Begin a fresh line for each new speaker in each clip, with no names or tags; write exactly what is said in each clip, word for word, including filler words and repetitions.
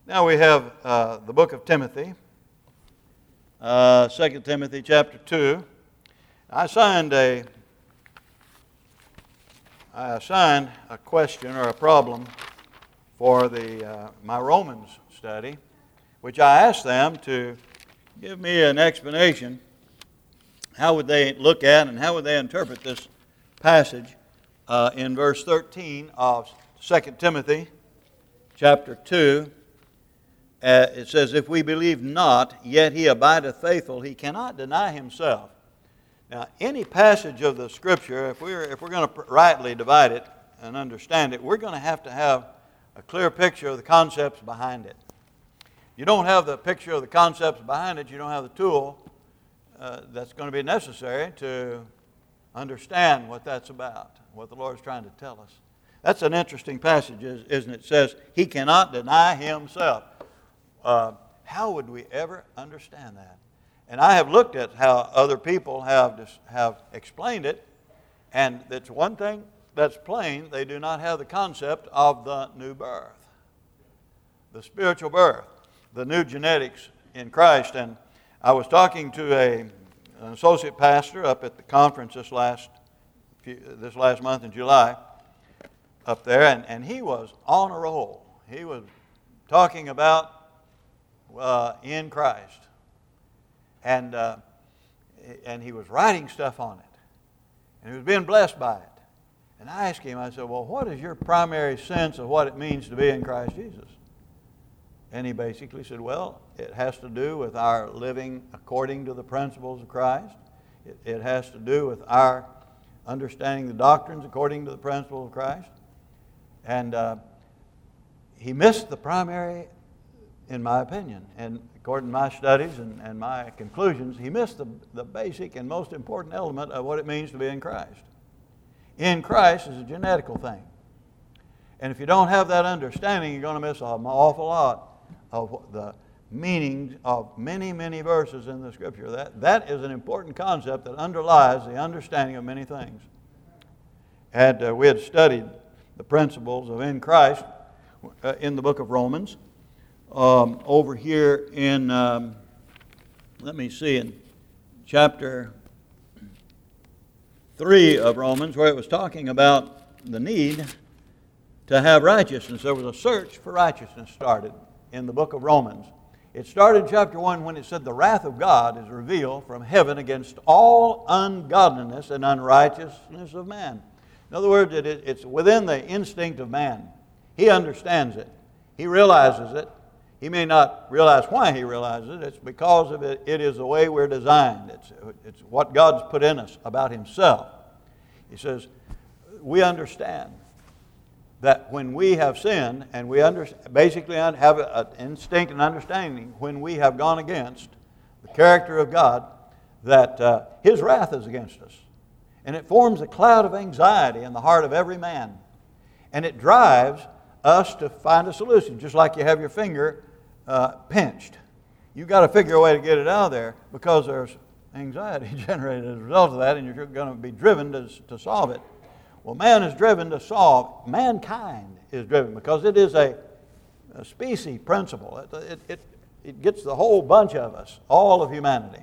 Now we have uh, the book of Timothy, uh, Second Timothy chapter two. I assigned a, I assigned a question or a problem for the uh, my Romans study, which I asked them to give me an explanation. How would they look at and how would they interpret this passage uh, in verse thirteen of Second Timothy chapter two? Uh, it says, if we believe not, yet he abideth faithful, he cannot deny himself. Now, any passage of the Scripture, if we're, if we're going to rightly divide it and understand it, we're going to have to have a clear picture of the concepts behind it. You don't have the picture of the concepts behind it, you don't have the tool uh, that's going to be necessary to understand what that's about, what the Lord's trying to tell us. That's an interesting passage, isn't it? It says, he cannot deny himself. Uh, how would we ever understand that? And I have looked at how other people have just, have explained it, and it's one thing that's plain: they do not have the concept of the new birth, the spiritual birth, the new genetics in Christ. And I was talking to a an associate pastor up at the conference this last few, this last month in July up there, and, and he was on a roll. He was talking about Uh, in Christ, and uh, and he was writing stuff on it, and he was being blessed by it. And I asked him, I said, well, what is your primary sense of what it means to be in Christ Jesus? And he basically said, well, it has to do with our living according to the principles of Christ. It, it has to do with our understanding the doctrines according to the principles of Christ. And uh, he missed the primary, in my opinion, and according to my studies and, and my conclusions, he missed the, the basic and most important element of what it means to be in Christ. In Christ is a genetical thing. And if you don't have that understanding, you're going to miss an awful lot of the meanings of many, many verses in the Scripture. That, that is an important concept that underlies the understanding of many things. And uh, we had studied the principles of in Christ uh, in the book of Romans. Um, over here in, um, let me see, in chapter three of Romans, where it was talking about the need to have righteousness. There was a search for righteousness started in the book of Romans. It started in chapter one when it said, the wrath of God is revealed from heaven against all ungodliness and unrighteousness of man. In other words, it, it's within the instinct of man. He understands it. He realizes it. He may not realize why he realizes it. It's because of it. It is the way we're designed. It's, it's what God's put in us about Himself. He says, we understand that when we have sinned, and we under, basically have an instinct and understanding when we have gone against the character of God, that uh, His wrath is against us. And it forms a cloud of anxiety in the heart of every man. And it drives us to find a solution, just like you have your finger uh, pinched. You've got to figure a way to get it out of there because there's anxiety generated as a result of that, and you're going to be driven to, to solve it. Well, man is driven to solve, mankind is driven because it is a, a species principle. It, it, it, it gets the whole bunch of us, all of humanity.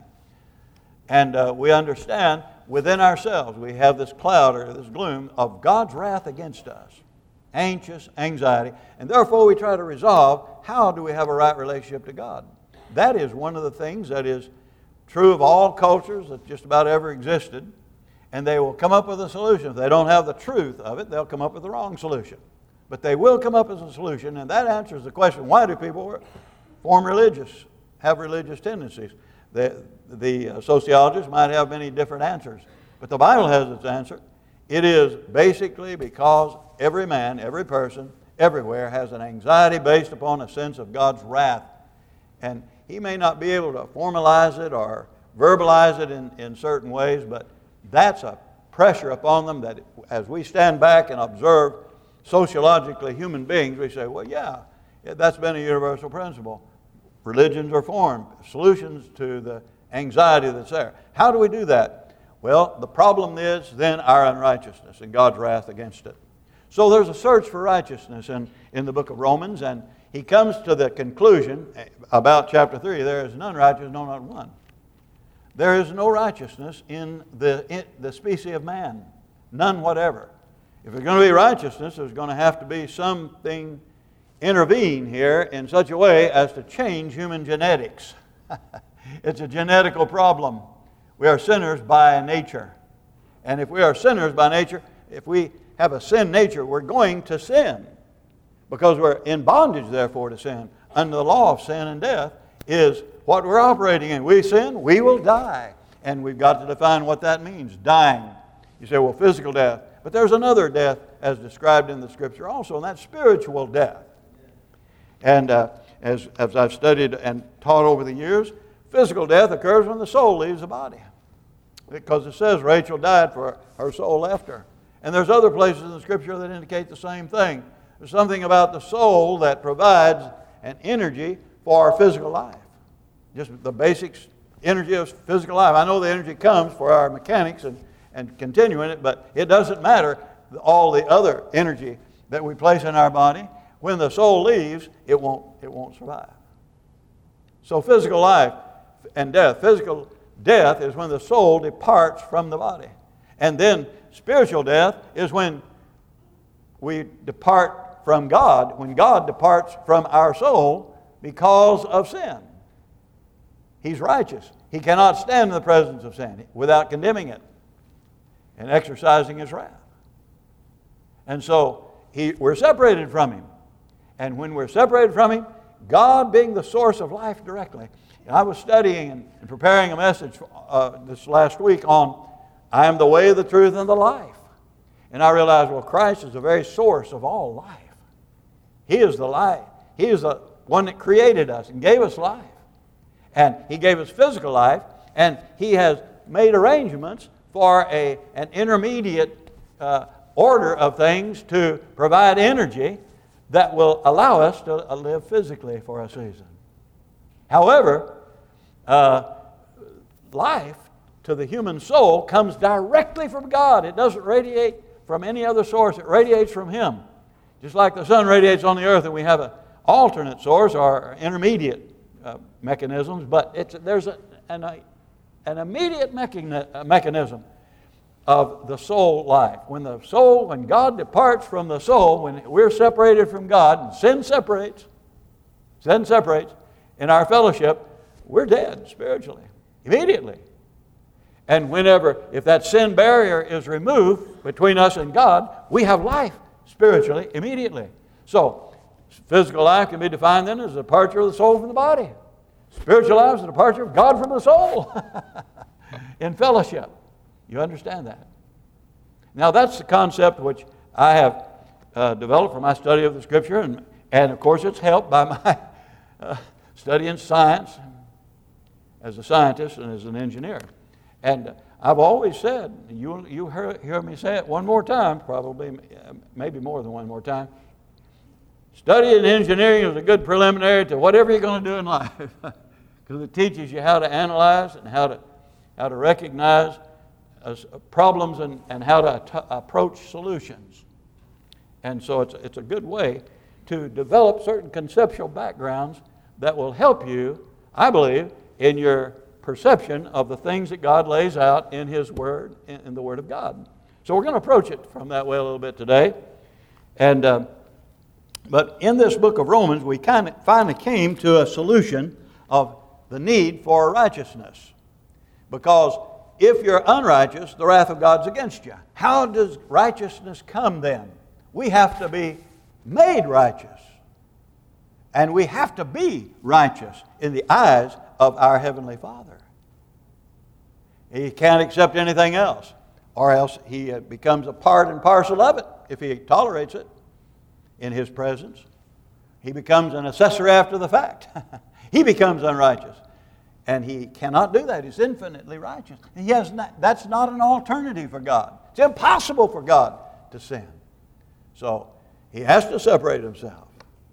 And uh, we understand within ourselves we have this cloud or this gloom of God's wrath against us. Anxious, anxiety, and therefore we try to resolve how do we have a right relationship to God. That is one of the things that is true of all cultures that just about ever existed, and they will come up with a solution. If they don't have the truth of it, they'll come up with the wrong solution. But they will come up with a solution, and that answers the question, why do people form religious, have religious tendencies? The, the sociologists might have many different answers, but the Bible has its answer. It is basically because every man, every person, everywhere has an anxiety based upon a sense of God's wrath. And he may not be able to formalize it or verbalize it in, in certain ways, but that's a pressure upon them that as we stand back and observe sociologically human beings, we say, well, yeah, that's been a universal principle. Religions are formed, solutions to the anxiety that's there. How do we do that? Well, the problem is then our unrighteousness and God's wrath against it. So there's a search for righteousness in, in the book of Romans, and he comes to the conclusion about chapter three, there is none righteous, no, not one. There is no righteousness in the, in the species of man, none whatever. If there's going to be righteousness, there's going to have to be something intervene here in such a way as to change human genetics. It's a genetical problem. We are sinners by nature. And if we are sinners by nature, if we have a sin nature, we're going to sin. Because we're in bondage, therefore, to sin. Under the law of sin and death is what we're operating in. We sin, we will die. And we've got to define what that means, dying. You say, well, physical death. But there's another death as described in the Scripture also, and that's spiritual death. And uh, as, as I've studied and taught over the years, physical death occurs when the soul leaves the body. Because it says Rachel died for her soul left her. And there's other places in the Scripture that indicate the same thing. There's something about the soul that provides an energy for our physical life. Just the basic energy of physical life. I know the energy comes for our mechanics and, and continuing it, but it doesn't matter all the other energy that we place in our body. When the soul leaves, it won't, it won't survive. So physical life and death. Physical death is when the soul departs from the body. And then spiritual death is when we depart from God, when God departs from our soul because of sin. He's righteous. He cannot stand in the presence of sin without condemning it and exercising His wrath. And so he, we're separated from Him. And when we're separated from Him, God being the source of life directly. I was studying and, and preparing a message uh, this last week on I am the way, the truth, and the life. And I realized, well, Christ is the very source of all life. He is the life. He is the one that created us and gave us life. And He gave us physical life, and He has made arrangements for a, an intermediate uh, order of things to provide energy that will allow us to live physically for a season. However, uh, life to the human soul comes directly from God. It doesn't radiate from any other source. It radiates from Him. Just like the sun radiates on the earth and we have an alternate source or intermediate uh, mechanisms, but it's, there's a, an, a, an immediate mechani- mechanism of the soul life. When the soul, when God departs from the soul, when we're separated from God, and sin separates, sin separates, in our fellowship, we're dead spiritually, immediately. And whenever, if that sin barrier is removed between us and God, we have life spiritually, immediately. So, physical life can be defined then as the departure of the soul from the body. Spiritual life is the departure of God from the soul in fellowship. You understand that? Now, that's the concept which I have uh, developed from my study of the Scripture, and, and of course, it's helped by my uh, studying science as a scientist and as an engineer. And I've always said, you you hear, hear me say it one more time, probably, maybe more than one more time, studying engineering is a good preliminary to whatever you're going to do in life. Because it teaches you how to analyze and how to, how to recognize uh, problems and, and how to at- approach solutions. And so it's, it's a good way to develop certain conceptual backgrounds that will help you, I believe, in your perception of the things that God lays out in His Word, in, in the Word of God. So we're going to approach it from that way a little bit today. And uh, but in this book of Romans, we kind of finally came to a solution of the need for righteousness. Because if you're unrighteous, the wrath of God's against you. How does righteousness come then? We have to be made righteous. And we have to be righteous in the eyes of our Heavenly Father. He can't accept anything else, or else He becomes a part and parcel of it if He tolerates it in His presence. He becomes an accessory after the fact. He becomes unrighteous. And He cannot do that. He's infinitely righteous. And he has not, that's not an alternative for God. It's impossible for God to sin. So He has to separate Himself.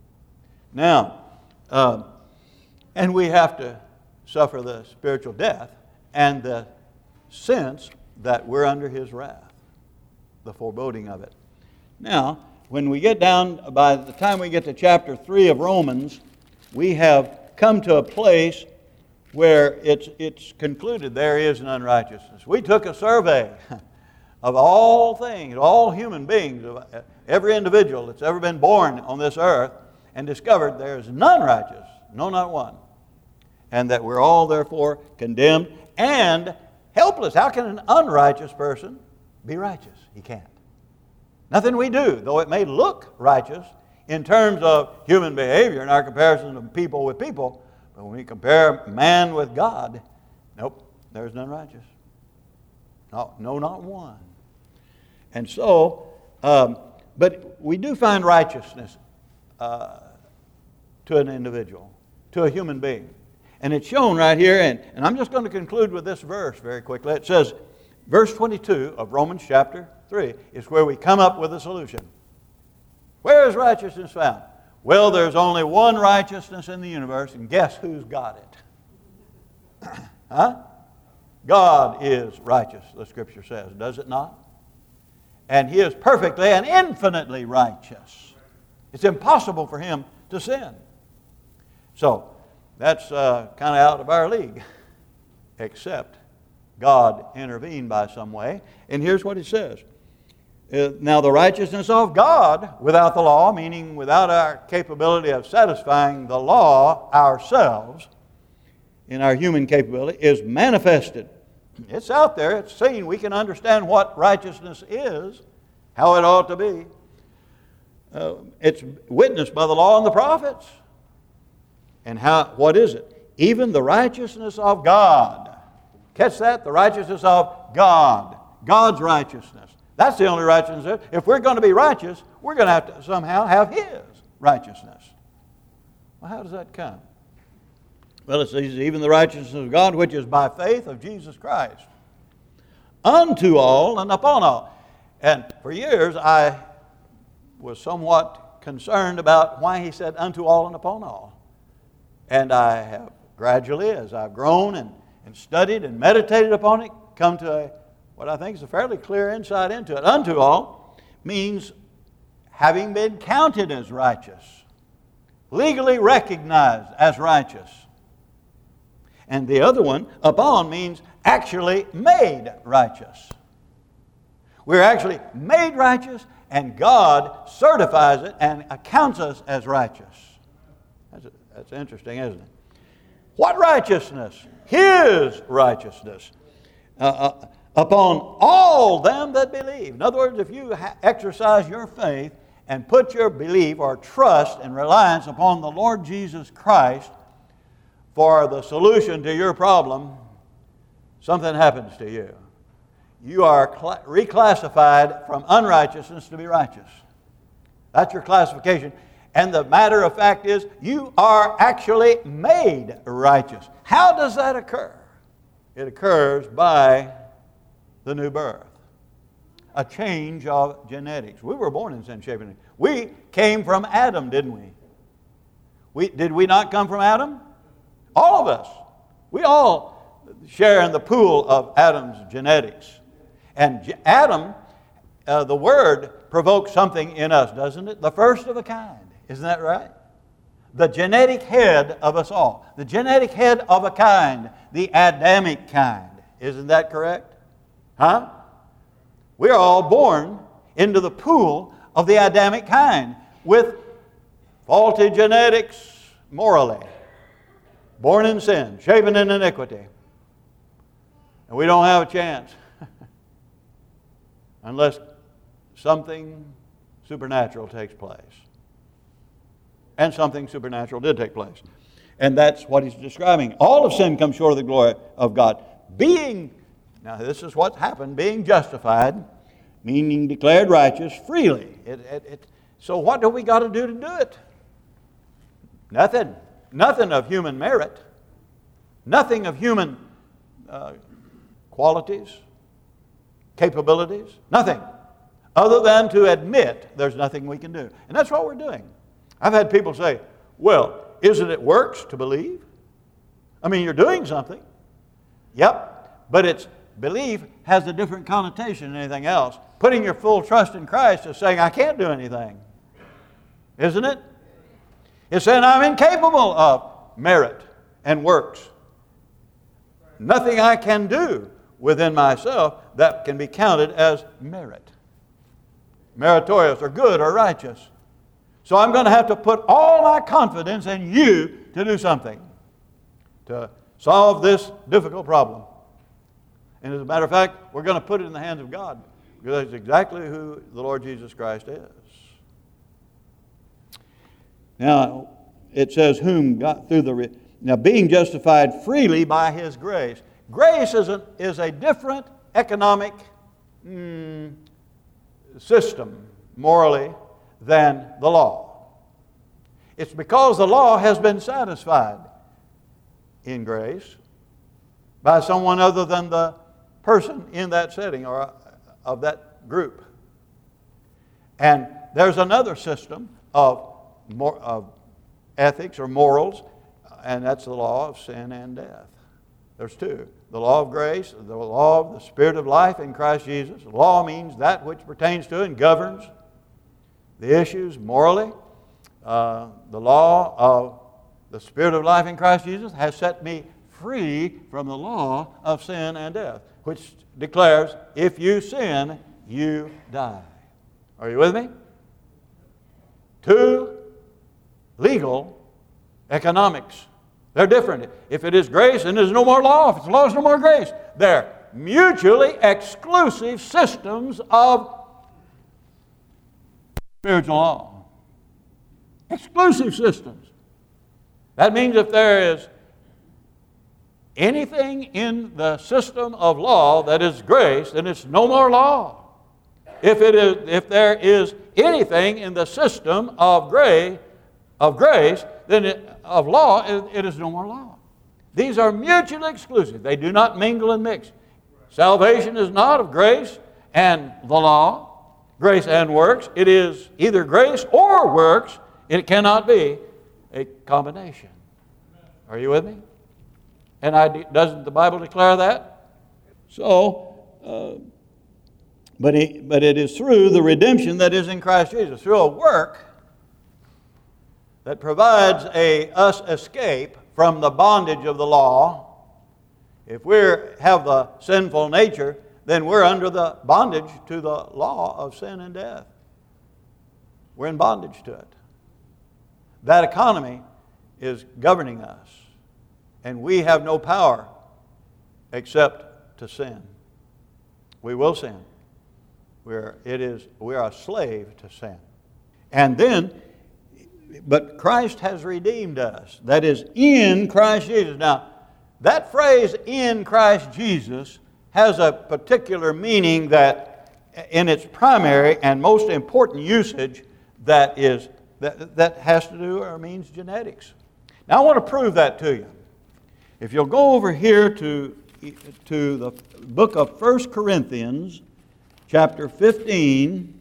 Now, um, and we have to suffer the spiritual death and the sense that we're under His wrath, the foreboding of it. Now, when we get down, by the time we get to chapter three of Romans, we have come to a place where it's, it's concluded there is an unrighteousness. We took a survey of all things, all human beings, of every individual that's ever been born on this earth, and discovered there is none righteous, no, not one. And that we're all therefore condemned and helpless. How can an unrighteous person be righteous? He can't. Nothing we do, though it may look righteous in terms of human behavior in our comparison of people with people, but when we compare man with God, nope, there's none righteous. No, no, not one. And so, um, but we do find righteousness uh, to an individual, to a human being. And it's shown right here, and, and I'm just going to conclude with this verse very quickly. It says, verse twenty-two of Romans chapter three is where we come up with a solution. Where is righteousness found? Well, there's only one righteousness in the universe, and guess who's got it? Huh? God is righteous, the Scripture says, does it not? And He is perfectly and infinitely righteous. It's impossible for Him to sin. So, that's uh, kind of out of our league, except God intervened by some way. And here's what it says. Uh, now the righteousness of God without the law, meaning without our capability of satisfying the law ourselves, in our human capability, is manifested. It's out there, it's seen. We can understand what righteousness is, how it ought to be. Uh, it's witnessed by the law and the prophets. And how? What is it? Even the righteousness of God. Catch that? The righteousness of God. God's righteousness. That's the only righteousness. If we're going to be righteous, we're going to have to somehow have His righteousness. Well, how does that come? Well, it says, even the righteousness of God, which is by faith of Jesus Christ, unto all and upon all. And for years, I was somewhat concerned about why He said unto all and upon all. And I have gradually, as I've grown and, and studied and meditated upon it, come to a, what I think is a fairly clear insight into it. Unto all means having been counted as righteous, legally recognized as righteous. And the other one, upon, means actually made righteous. We're actually made righteous, and God certifies it and accounts us as righteous. That's, that's interesting, isn't it? What righteousness? His righteousness. Uh, uh, upon all them that believe. In other words, if you ha- exercise your faith and put your belief or trust and reliance upon the Lord Jesus Christ for the solution to your problem, something happens to you. You are cl- reclassified from unrighteousness to be righteous. That's your classification. And the matter of fact is, you are actually made righteous. How does that occur? It occurs by the new birth. A change of genetics. We were born in sin, shape, and we came from Adam, didn't we? we? Did we not come from Adam? All of us. We all share in the pool of Adam's genetics. And Adam, uh, the word provokes something in us, doesn't it? The first of a kind. Isn't that right? The genetic head of us all. The genetic head of a kind. The Adamic kind. Isn't that correct? Huh? We are all born into the pool of the Adamic kind with faulty genetics morally. Born in sin, shapen in iniquity. And we don't have a chance unless something supernatural takes place. And something supernatural did take place. And that's what he's describing. All of sin comes short of the glory of God. Being, now this is what's happened, being justified, meaning declared righteous freely. It, it, it, so what do we got to do to do it? Nothing. Nothing of human merit. Nothing of human uh, qualities, capabilities. Nothing. Other than to admit there's nothing we can do. And that's what we're doing. I've had people say, well, isn't it works to believe? I mean, you're doing something. Yep. But it's belief has a different connotation than anything else. putting your full trust in Christ is saying, I can't do anything. Isn't it? It's saying I'm incapable of merit and works. Nothing I can do within myself that can be counted as merit. Meritorious or good or righteous. So I'm going to have to put all my confidence in you to do something. To solve this difficult problem. And as a matter of fact, we're going to put it in the hands of God. Because that's exactly who the Lord Jesus Christ is. Now, it says, whom got through the... Re- now, being justified freely by His grace. Grace is a, is a different economic mm, system, morally, than the law. It's because the law has been satisfied in grace by someone other than the person in that setting or of that group. And there's another system of, mor- of ethics or morals, and that's the law of sin and death. There's two. The law of grace, the law of the Spirit of life in Christ Jesus. Law means that which pertains to and governs the issues morally. Uh, the law of the Spirit of life in Christ Jesus has set me free from the law of sin and death, which declares, if you sin, you die. Are you with me? Two legal economics. They're different. If it is grace, then there's no more law. If it's law, there's no more grace. They're mutually exclusive systems of spiritual law. Exclusive systems. That means if there is anything in the system of law that is grace, then it's no more law. If it is, if there is anything in the system of grace, of grace, then it, of law, it, it is no more law. These are mutually exclusive. They do not mingle and mix. Salvation is not of grace and the law, grace and works. It is either grace or works. It cannot be a combination. Are you with me? And I, doesn't the Bible declare that? So, uh, but, he, but it is through the redemption that is in Christ Jesus, through a work that provides a us escape from the bondage of the law. If we have the sinful nature, then we're under the bondage to the law of sin and death. We're in bondage to it. That economy is governing us. And we have no power except to sin. We will sin. We're, it is, we are a slave to sin. And then, but Christ has redeemed us. That is, in Christ Jesus. Now, that phrase, in Christ Jesus, has a particular meaning that, in its primary and most important usage, that is that, that has to do or means genetics. Now, I want to prove that to you. If you'll go over here to, to the book of First Corinthians, chapter fifteen,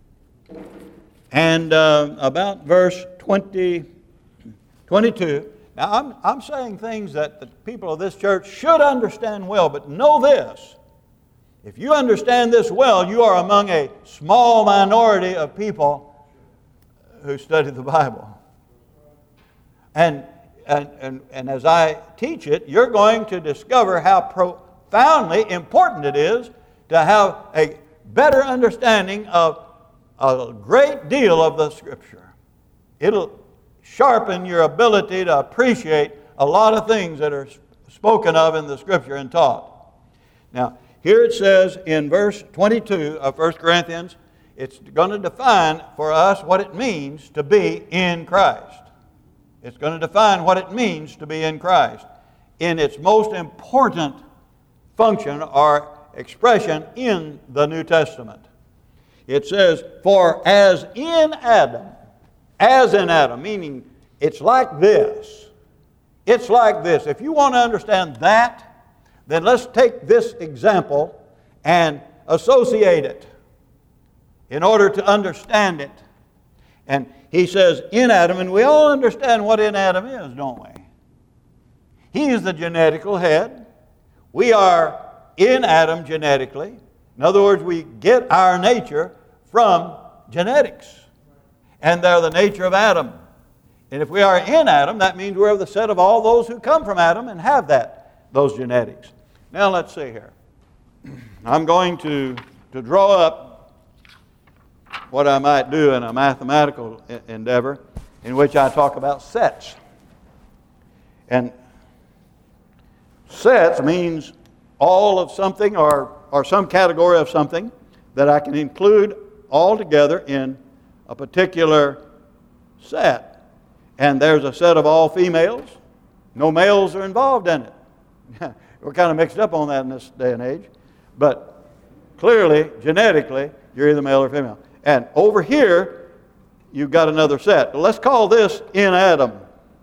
and uh, about verse twenty, twenty-two. Now, I'm, I'm saying things that the people of this church should understand well, but know this. If you understand this well, you are among a small minority of people who study the Bible. And And, and, and as I teach it, you're going to discover how profoundly important it is to have a better understanding of a great deal of the Scripture. It'll sharpen your ability to appreciate a lot of things that are spoken of in the Scripture and taught. Now, here it says in verse twenty-two of First Corinthians, it's going to define for us what it means to be in Christ. It's going to define what it means to be in Christ in its most important function or expression in the New Testament. It says, for as in Adam, as in Adam, meaning it's like this. It's like this. If you want to understand that, then let's take this example and associate it in order to understand it. And he says, in Adam, and we all understand what in Adam is, don't we? He is the genetical head. We are in Adam genetically. In other words, we get our nature from genetics. And they're the nature of Adam. And if we are in Adam, that means we're of the set of all those who come from Adam and have that, those genetics. Now let's see here. I'm going to, to draw up what I might do in a mathematical endeavor in which I talk about sets. And sets means all of something or, or some category of something that I can include all together in a particular set. And there's a set of all females. No males are involved in it. We're kind of mixed up on that in this day and age. But clearly, genetically, you're either male or female. And over here, you've got another set. Let's call this in Adam.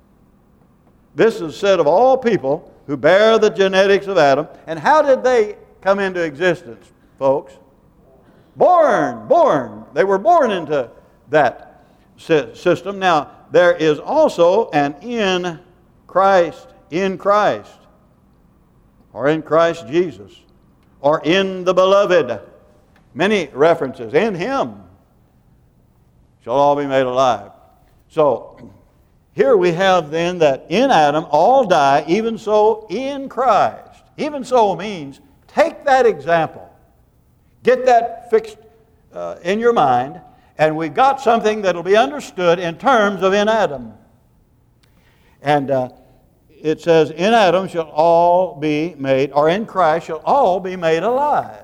This is a set of all people who bear the genetics of Adam. And how did they come into existence, folks? Born, born. They were born into that system. Now, there is also an in Christ, in Christ, or in Christ Jesus, or in the beloved. Many references. In Him shall all be made alive. So, here we have then that in Adam all die, even so in Christ. Even so means take that example. Get that fixed uh, in your mind, and we've got something that will be understood in terms of in Adam. And uh, it says, in Adam shall all be made, or in Christ shall all be made alive.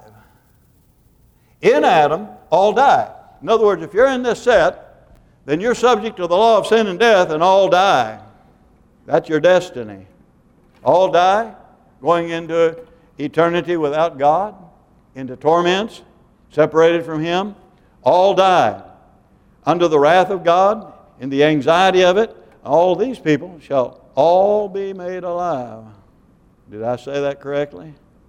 In Adam, all die. In other words, if you're in this set, then you're subject to the law of sin and death, and all die. That's your destiny. All die, going into eternity without God, into torments, separated from Him. All die under the wrath of God, in the anxiety of it. All these people shall all be made alive. Did I say that correctly?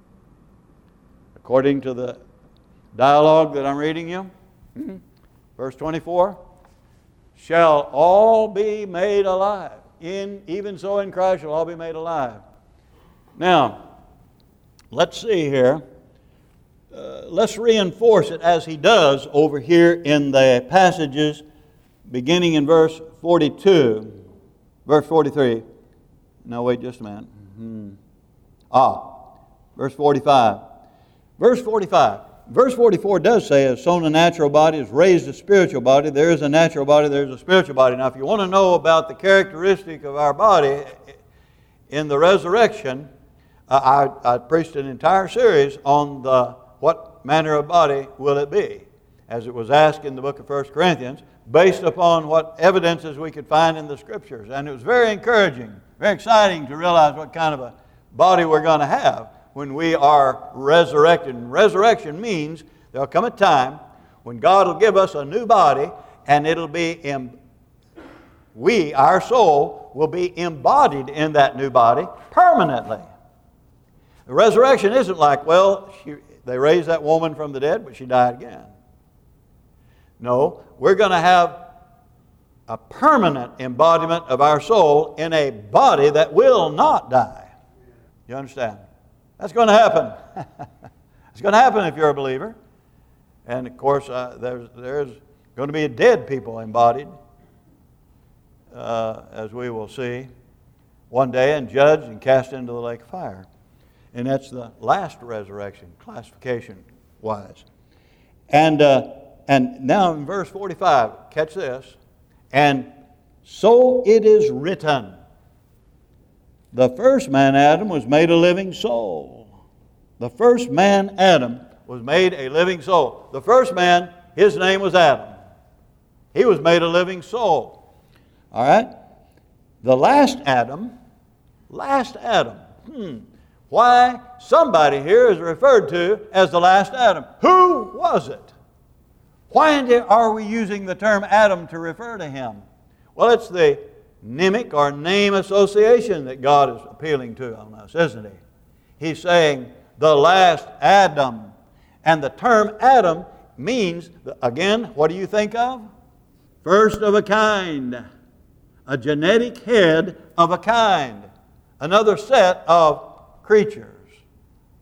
According to the dialogue that I'm reading you. Mm-hmm. Verse twenty-four. Shall all be made alive. In, even so in Christ shall all be made alive. Now, let's see here. Uh, let's reinforce it as he does over here in the passages beginning in verse forty-two. Verse forty-three. No, wait just a minute. Mm-hmm. Ah, verse forty-five. Verse forty-five. Verse forty-four does say, as sown a natural body, is raised a spiritual body. There is a natural body, there is a spiritual body. Now, if you want to know about the characteristic of our body in the resurrection, uh, I, I preached an entire series on the what manner of body will it be, as it was asked in the book of First Corinthians, based upon what evidences we could find in the Scriptures. And it was very encouraging, very exciting to realize what kind of a body we're going to have when we are resurrected. And resurrection means there'll come a time when God will give us a new body, and it'll be, in, we, our soul, will be embodied in that new body permanently. The resurrection isn't like, well, she, they raised that woman from the dead, but she died again. No, we're going to have a permanent embodiment of our soul in a body that will not die. You understand? That's going to happen. It's going to happen if you're a believer. And of course, uh, there's, there's going to be dead people embodied, uh, as we will see one day, and judged and cast into the lake of fire. And that's the last resurrection, classification-wise. And uh, and now in verse forty-five, catch this. And so it is written, the first man, Adam, was made a living soul. The first man, Adam, was made a living soul. The first man, his name was Adam. He was made a living soul. All right? The last Adam, last Adam. Hmm. Why? Somebody here is referred to as the last Adam. Who was it? Why are we using the term Adam to refer to him? Well, it's the mnemic or name association that God is appealing to on us, isn't He? He's saying the last Adam. And the term Adam means, again, what do you think of? First of a kind. A genetic head of a kind. Another set of creatures.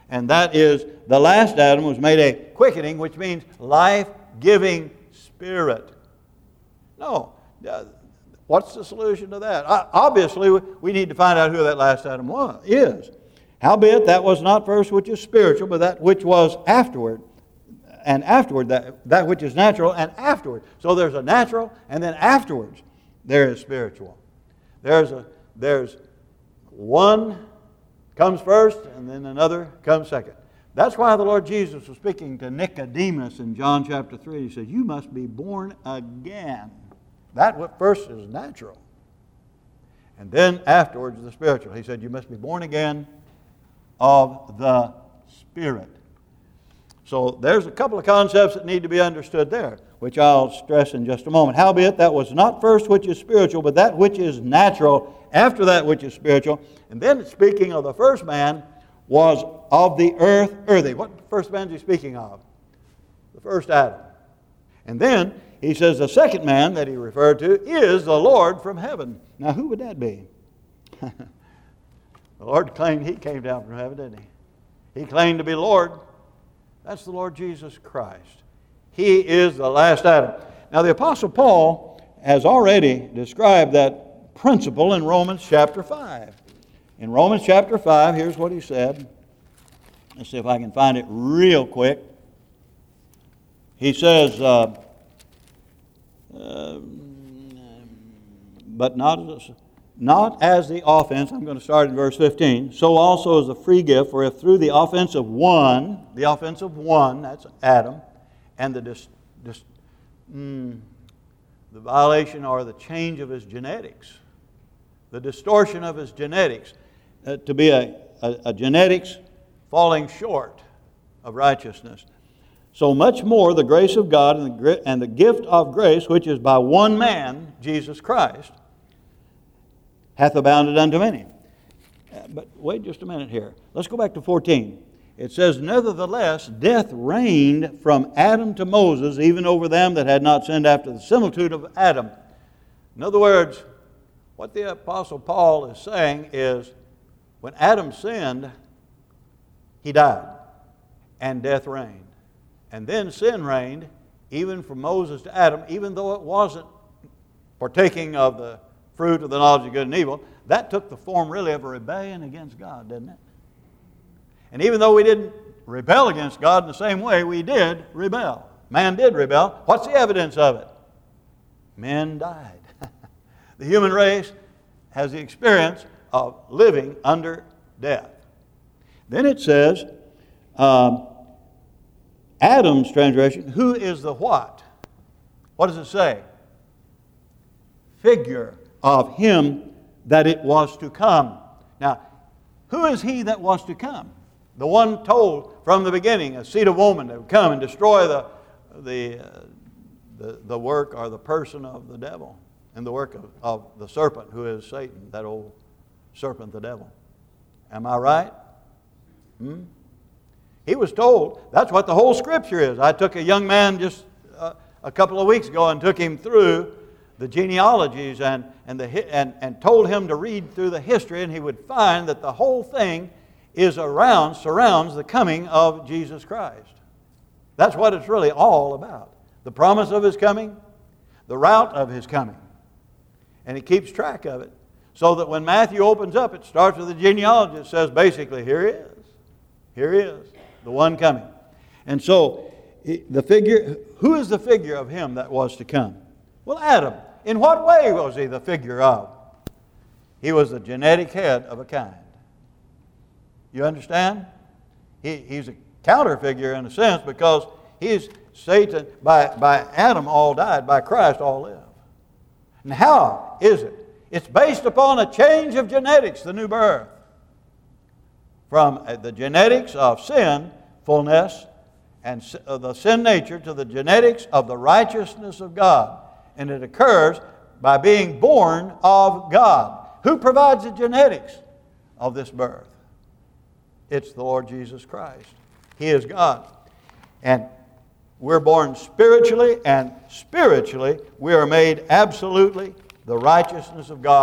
And that is, the last Adam was made a quickening, which means life-giving spirit. No. What's the solution to that? Obviously, we need to find out who that last Adam was, is. Howbeit, that was not first which is spiritual, but that which was afterward. And afterward, that, that which is natural, and afterward. So there's a natural, and then afterwards, there is spiritual. There's a there's one comes first, and then another comes second. That's why the Lord Jesus was speaking to Nicodemus in John chapter three. He said, you must be born again. That first is natural. And then afterwards, the spiritual. He said, you must be born again of the Spirit. So there's a couple of concepts that need to be understood there, which I'll stress in just a moment. Howbeit, that was not first which is spiritual, but that which is natural, after that which is spiritual. And then speaking of the first man, was of the earth earthy. What first man is he speaking of? The first Adam. And then he says the second man that he referred to is the Lord from heaven. Now who would that be? The Lord claimed He came down from heaven, didn't He? He claimed to be Lord. That's the Lord Jesus Christ. He is the last Adam. Now the Apostle Paul has already described that principle in Romans chapter five. In Romans chapter five, here's what he said. Let's see if I can find it real quick. He says, uh, uh, but not as, not as the offense, I'm going to start in verse fifteen, so also is the free gift, for if through the offense of one, the offense of one, that's Adam, and the dis, dis, mm, the violation or the change of his genetics, the distortion of his genetics, uh, to be a, a, a genetics falling short of righteousness. So much more the grace of God and the, and the gift of grace, which is by one man, Jesus Christ, hath abounded unto many. Uh, but wait just a minute here. Let's go back to fourteen. It says, nevertheless, death reigned from Adam to Moses, even over them that had not sinned after the similitude of Adam. In other words, what the Apostle Paul is saying is, when Adam sinned, he died, and death reigned. And then sin reigned, even from Moses to Adam, even though it wasn't partaking of the fruit of the knowledge of good and evil. That took the form really of a rebellion against God, didn't it? And even though we didn't rebel against God in the same way, we did rebel. Man did rebel. What's the evidence of it? Men died. The human race has the experience of living under death. Then it says, um, Adam's transgression, who is the what? What does it say? Figure of him that it was to come. Now, who is he that was to come? The one told from the beginning, a seed of woman that would come and destroy the, the, uh, the, the work or the person of the devil and the work of, of the serpent, who is Satan, that old serpent, the devil. Am I right? Hmm? He was told, that's what the whole Scripture is. I took a young man just uh, a couple of weeks ago and took him through the genealogies and, and, the, and, and told him to read through the history, and he would find that the whole thing is around, surrounds the coming of Jesus Christ. That's what it's really all about. The promise of His coming, the route of His coming. And He keeps track of it. So that when Matthew opens up, it starts with the genealogy. It says basically, here He is. Here He is, the one coming. And so, the figure, who is the figure of Him that was to come? Well, Adam. In what way was he the figure of? He was the genetic head of a kind. You understand? He, he's a counter figure in a sense, because he's Satan. By, by Adam all died, by Christ all live. And how is it? It's based upon a change of genetics, the new birth. From the genetics of sin, fullness, and the sin nature, to the genetics of the righteousness of God. And it occurs by being born of God. Who provides the genetics of this birth? It's the Lord Jesus Christ. He is God. And we're born spiritually, and spiritually we are made absolutely the righteousness of God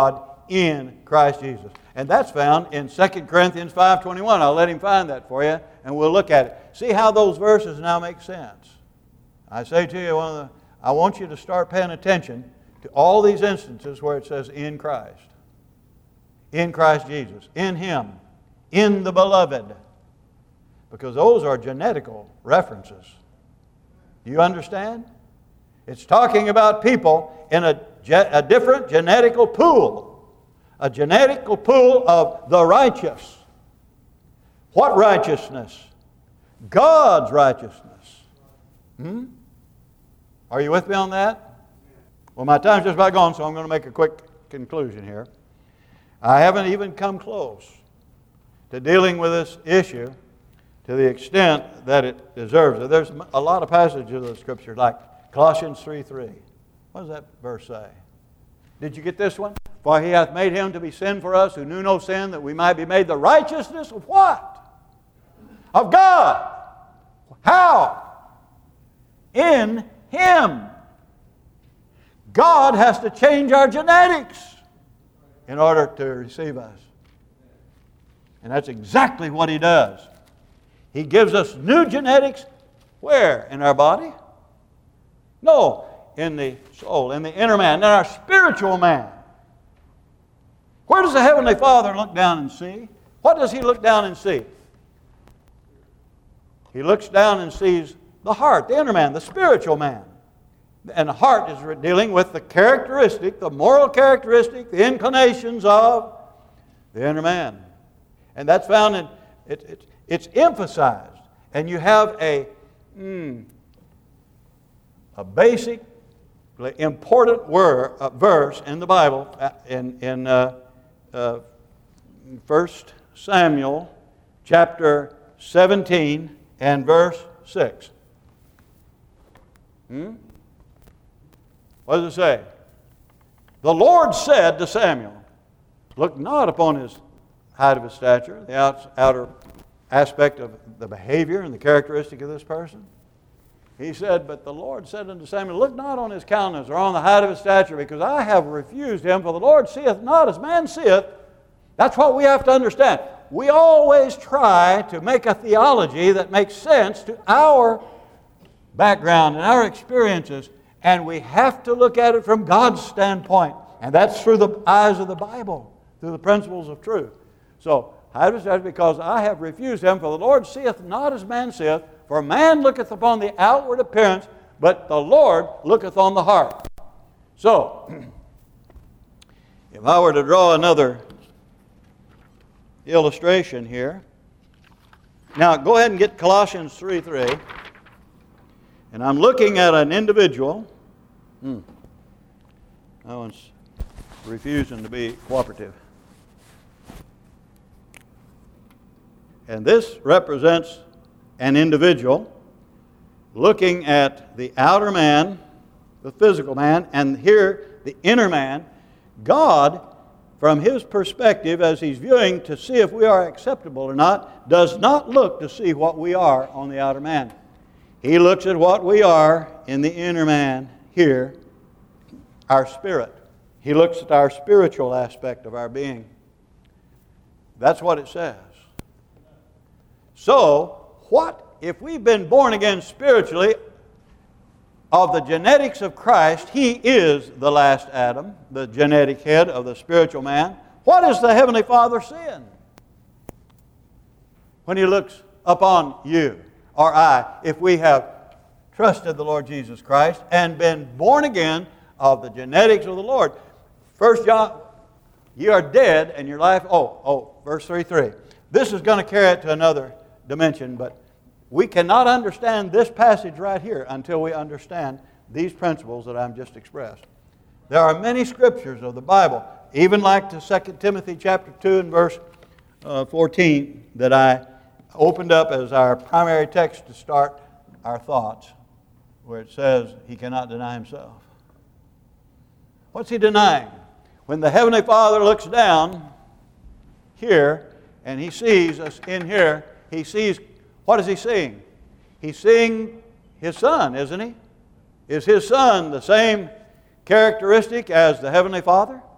in Christ Jesus. And that's found in Second Corinthians five twenty-one. I'll let him find that for you, and we'll look at it. See how those verses now make sense. I say to you, one of the, I want you to start paying attention to all these instances where it says in Christ. In Christ Jesus. In Him. In the Beloved. Because those are genetical references. Do you understand? It's talking about people in a, a different genetical pool. A genetical pool of the righteous. What righteousness? God's righteousness. Hmm? Are you with me on that? Well, my time's just about gone, so I'm going to make a quick conclusion here. I haven't even come close to dealing with this issue to the extent that it deserves it. There's a lot of passages of the Scripture, like Colossians three three. What does that verse say? Did you get this one? For He hath made Him to be sin for us, who knew no sin, that we might be made the righteousness of what? Of God. How? In Him. God has to change our genetics in order to receive us. And that's exactly what He does. He gives us new genetics. Where? In our body? No, in the soul, in the inner man, in our spiritual man. Where does the Heavenly Father look down and see? What does He look down and see? He looks down and sees the heart, the inner man, the spiritual man. And the heart is dealing with the characteristic, the moral characteristic, the inclinations of the inner man. And that's found in, it, it, it's emphasized. And you have a, mm, a basic, important word, uh, verse in the Bible, uh, in, in uh, uh, First Samuel chapter seventeen and verse six. Hmm? What does it say? The Lord said to Samuel, look not upon his height of his stature, the out, outer aspect of the behavior and the characteristic of this person. He said, but the Lord said unto Samuel, look not on his countenance or on the height of his stature, because I have refused him, for the Lord seeth not as man seeth. That's what we have to understand. We always try to make a theology that makes sense to our background and our experiences, and we have to look at it from God's standpoint. And that's through the eyes of the Bible, through the principles of truth. So, height of his stature, because I have refused him, for the Lord seeth not as man seeth, for man looketh upon the outward appearance, but the Lord looketh on the heart. So, if I were to draw another illustration here. Now, go ahead and get Colossians three three. And I'm looking at an individual. Hmm. That one's refusing to be cooperative. And this represents an individual looking at the outer man, the physical man, and here the inner man. God, from His perspective, as He's viewing to see if we are acceptable or not, does not look to see what we are on the outer man. He looks at what we are in the inner man here, our spirit. He looks at our spiritual aspect of our being. That's what it says. So, what if we've been born again spiritually of the genetics of Christ? He is the last Adam, the genetic head of the spiritual man. What is the Heavenly Father seeing when He looks upon you or I, if we have trusted the Lord Jesus Christ and been born again of the genetics of the Lord? First John, you are dead and your life, oh, oh, verse three three. This is going to carry it to another dimension, but we cannot understand this passage right here until we understand these principles that I've just expressed. There are many scriptures of the Bible, even like to Second Timothy chapter two and verse uh, fourteen, that I opened up as our primary text to start our thoughts, where it says He cannot deny Himself. What's He denying? When the Heavenly Father looks down here and He sees us in here, He sees, what is He seeing? He's seeing His Son, isn't He? Is His Son the same characteristic as the Heavenly Father?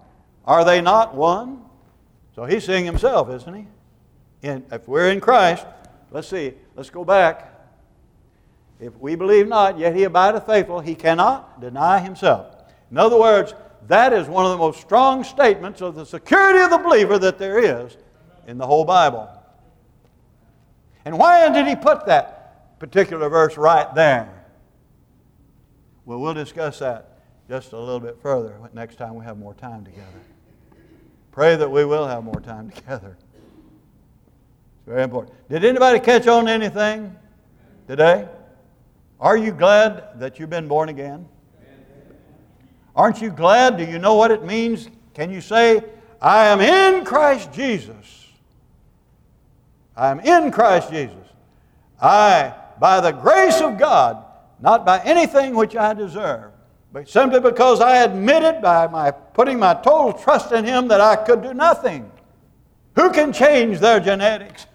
Are they not one? So he's seeing himself, isn't he? And if we're in Christ, let's see, let's go back. If we believe not, yet he abideth faithful, he cannot deny himself. In other words, that is one of the most strong statements of the security of the believer that there is in the whole Bible. And why did he put that particular verse right there? Well, we'll discuss that just a little bit further next time we have more time together. Pray that we will have more time together. It's very important. Did anybody catch on to anything today? Are you glad that you've been born again? Aren't you glad? Do you know what it means? Can you say, I am in Christ Jesus? I am in Christ Jesus. I, by the grace of God, not by anything which I deserve, but simply because I admitted by my putting my total trust in Him that I could do nothing. Who can change their genetics?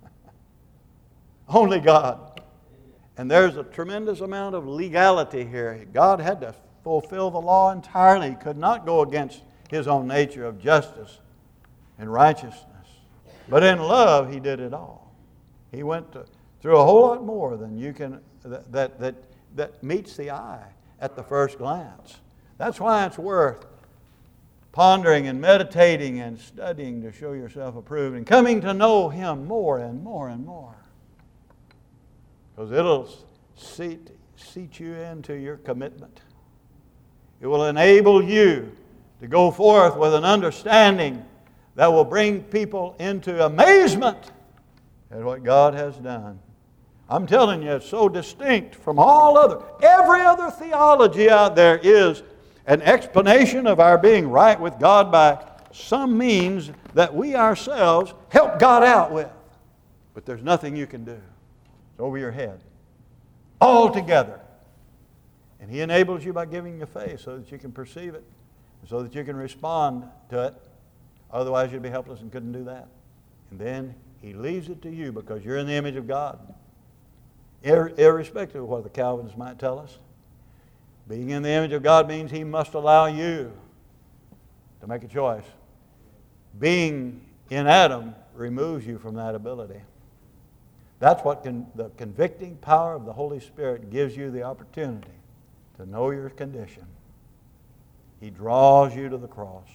Only God. And there's a tremendous amount of legality here. God had to fulfill the law entirely. He could not go against His own nature of justice and righteousness. But in love, He did it all. He went to, through a whole lot more than you can that, that that that meets the eye at the first glance. That's why it's worth pondering and meditating and studying to show yourself approved and coming to know Him more and more and more. Because it'll seat, seat you into your commitment. It will enable you to go forth with an understanding that will bring people into amazement at what God has done. I'm telling you, it's so distinct from all other, every other theology out there is an explanation of our being right with God by some means that we ourselves help God out with. But there's nothing you can do. It's over your head. Altogether. And He enables you by giving you faith so that you can perceive it, so that you can respond to it. Otherwise, you'd be helpless and couldn't do that. And then He leaves it to you because you're in the image of God. Ir- irrespective of what the Calvinists might tell us. Being in the image of God means He must allow you to make a choice. Being in Adam removes you from that ability. That's what can, the convicting power of the Holy Spirit gives you the opportunity to know your condition. He draws you to the cross.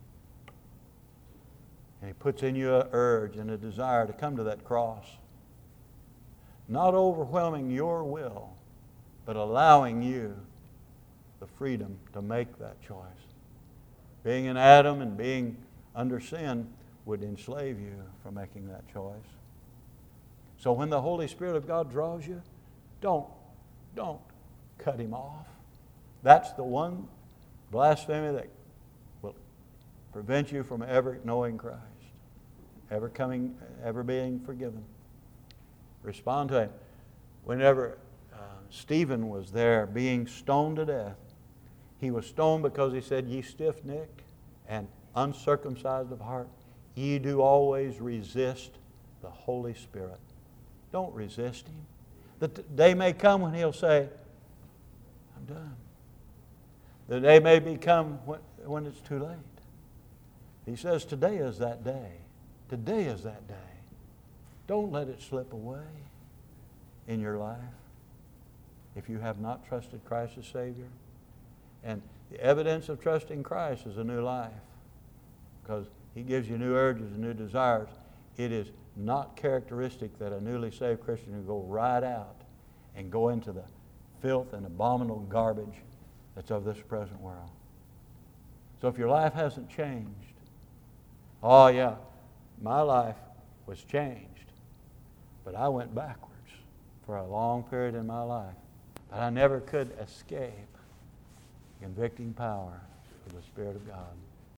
And He puts in you an urge and a desire to come to that cross. Not overwhelming your will, but allowing you the freedom to make that choice. Being in Adam and being under sin would enslave you from making that choice. So when the Holy Spirit of God draws you, don't, don't cut Him off. That's the one blasphemy that will prevent you from ever knowing Christ, ever coming, ever being forgiven. Respond to Him. Whenever uh, Stephen was there being stoned to death, he was stoned because he said, "Ye stiff-necked and uncircumcised of heart, ye do always resist the Holy Spirit." Don't resist Him. The day may come when He'll say, "I'm done." The day may become when, when it's too late. He says, today is that day. Today is that day. Don't let it slip away in your life if you have not trusted Christ as Savior. And the evidence of trusting Christ is a new life because He gives you new urges and new desires. It is not characteristic that a newly saved Christian will go right out and go into the filth and abominable garbage that's of this present world. So if your life hasn't changed, oh yeah, my life was changed, but I went backwards for a long period in my life. But I never could escape the convicting power of the Spirit of God.